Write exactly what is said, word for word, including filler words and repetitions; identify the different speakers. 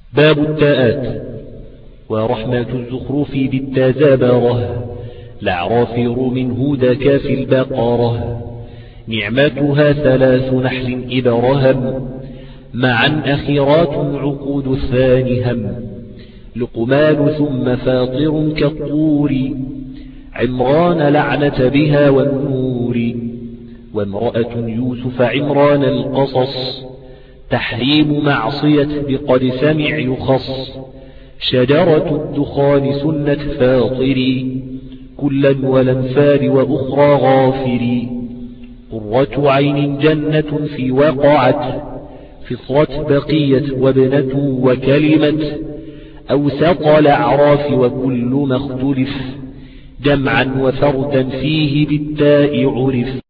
Speaker 1: باب التاءات. ورحمة الزخرف بالتزابره الأعراف روم هود كاف البقرة نعمتها ثلاث نحل إبرهم معا أخيرات عقود الثاني هم لقمان ثم فاطر كالطور عمران لعنة بها والنور وامرأة يوسف عمران القصص تحريم معصية بقد سمع يخص شجرة الدخان سنة فاطري كلا والانفال وأخرى غافري قرة عين جنة في وقعت فطرة بقية وابنة وكلمة أوسط الأعراف وكل ما اختلف جمعا وفردا فيه بالتاء عرف.